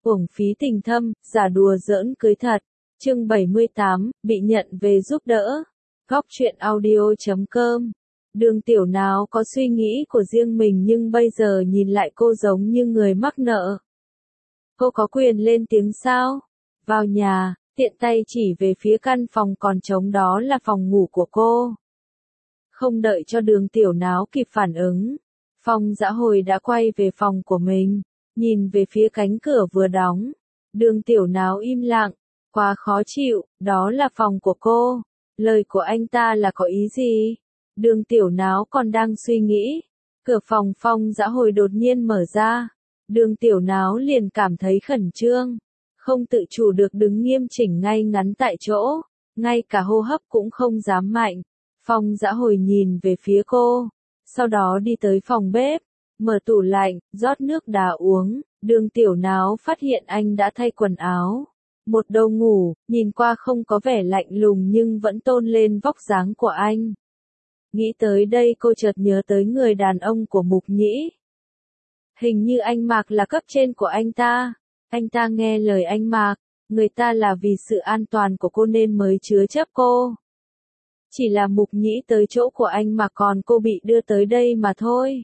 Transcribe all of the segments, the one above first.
Uổng phí tình thâm, giả đùa giỡn cưới thật. Chương 78, bị nhận về giúp đỡ. Góc truyện audio.com. Đường Tiểu Náo có suy nghĩ của riêng mình nhưng bây giờ nhìn lại cô giống như người mắc nợ. Cô có quyền lên tiếng sao? Vào nhà, tiện tay chỉ về phía căn phòng còn trống đó là phòng ngủ của cô. Không đợi cho Đường Tiểu Náo kịp phản ứng, Phong Dã Hồi đã quay về phòng của mình, nhìn về phía cánh cửa vừa đóng. Đường Tiểu Náo im lặng, quá khó chịu, đó là phòng của cô. Lời của anh ta là có ý gì? Đường Tiểu Náo còn đang suy nghĩ, cửa phòng Phong Dã Hồi đột nhiên mở ra. Đường Tiểu Náo liền cảm thấy khẩn trương, không tự chủ được đứng nghiêm chỉnh ngay ngắn tại chỗ, ngay cả hô hấp cũng không dám mạnh. Phong Dã Hồi nhìn về phía cô, sau đó đi tới phòng bếp, mở tủ lạnh, rót nước đá uống. Đường Tiểu Náo phát hiện anh đã thay quần áo, một đầu ngủ, nhìn qua không có vẻ lạnh lùng nhưng vẫn tôn lên vóc dáng của anh. Nghĩ tới đây cô chợt nhớ tới người đàn ông của Mục Nhĩ. Hình như anh Mạc là cấp trên của anh ta. Anh ta nghe lời anh Mạc, người ta là vì sự an toàn của cô nên mới chứa chấp cô. Chỉ là Mục Nhĩ tới chỗ của anh mà còn cô bị đưa tới đây mà thôi.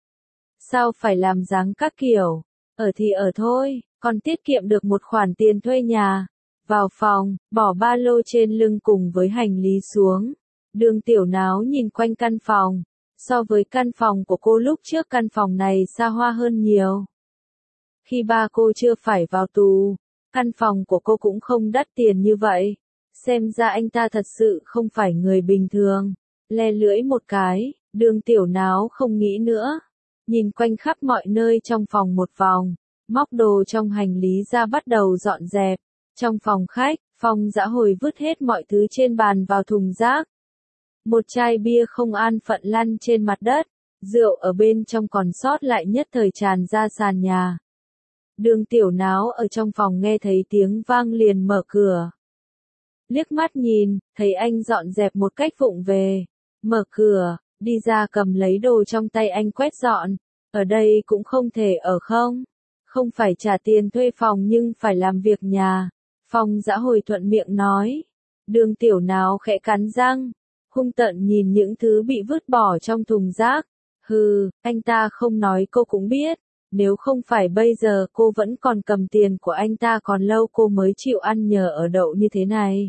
Sao phải làm dáng các kiểu, ở thì ở thôi, còn tiết kiệm được một khoản tiền thuê nhà. Vào phòng, bỏ ba lô trên lưng cùng với hành lý xuống. Đường Tiểu Náo nhìn quanh căn phòng. So với căn phòng của cô lúc trước, căn phòng này xa hoa hơn nhiều. Khi ba cô chưa phải vào tù, căn phòng của cô cũng không đắt tiền như vậy. Xem ra anh ta thật sự không phải người bình thường. Le lưỡi một cái, Đường Tiểu Náo không nghĩ nữa. Nhìn quanh khắp mọi nơi trong phòng một vòng, móc đồ trong hành lý ra bắt đầu dọn dẹp. Trong phòng khách, Phong Dã Hồi vứt hết mọi thứ trên bàn vào thùng rác. Một chai bia không an phận lăn trên mặt đất, rượu ở bên trong còn sót lại nhất thời tràn ra sàn nhà. Đường Tiểu Náo ở trong phòng nghe thấy tiếng vang liền mở cửa. Liếc mắt nhìn, thấy anh dọn dẹp một cách vụng về. Mở cửa, đi ra cầm lấy đồ trong tay anh quét dọn. Ở đây cũng không thể ở không? Không phải trả tiền thuê phòng nhưng phải làm việc nhà. Phong Dã Hồi thuận miệng nói. Đường Tiểu Náo khẽ cắn răng, hung tợn nhìn những thứ bị vứt bỏ trong thùng rác. Hừ, anh ta không nói cô cũng biết. Nếu không phải bây giờ cô vẫn còn cầm tiền của anh ta còn lâu cô mới chịu ăn nhờ ở đậu như thế này.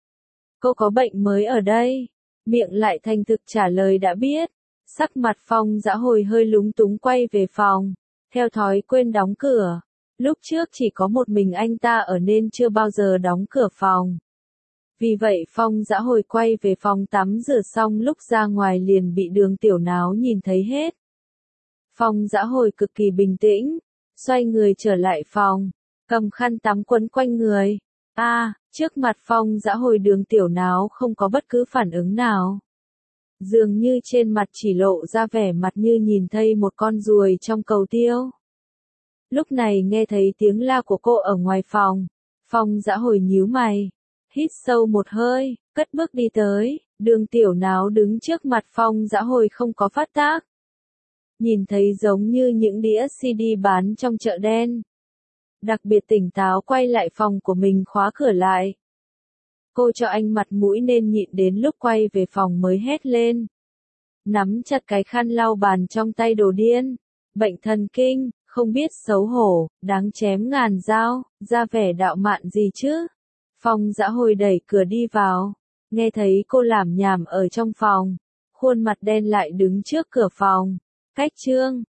Cô có bệnh mới ở đây. Miệng lại thành thực trả lời đã biết. Sắc mặt Phong Dã Hồi hơi lúng túng quay về phòng. Theo thói quên đóng cửa. Lúc trước chỉ có một mình anh ta ở nên chưa bao giờ đóng cửa phòng. Vì vậy Phong Dã Hồi quay về phòng tắm rửa xong lúc ra ngoài liền bị Đường Tiểu Náo nhìn thấy hết. Phong Dã Hồi cực kỳ bình tĩnh, xoay người trở lại phòng, cầm khăn tắm quấn quanh người. Trước mặt Phong Dã Hồi Đường Tiểu Náo không có bất cứ phản ứng nào. Dường như trên mặt chỉ lộ ra vẻ mặt như nhìn thấy một con ruồi trong cầu tiêu. Lúc này nghe thấy tiếng la của cô ở ngoài phòng, Phong Dã Hồi nhíu mày, hít sâu một hơi, cất bước đi tới. Đường Tiểu Náo đứng trước mặt Phong Dã Hồi không có phát tác. Nhìn thấy giống như những đĩa CD bán trong chợ đen. Đặc biệt tỉnh táo quay lại phòng của mình khóa cửa lại. Cô cho anh mặt mũi nên nhịn đến lúc quay về phòng mới hét lên. Nắm chặt cái khăn lau bàn trong tay đồ điên. Bệnh thần kinh, không biết xấu hổ, đáng chém ngàn dao, ra vẻ đạo mạn gì chứ. Phong Dã Hồi đẩy cửa đi vào. Nghe thấy cô lảm nhảm ở trong phòng. Khuôn mặt đen lại đứng trước cửa phòng. Cách chương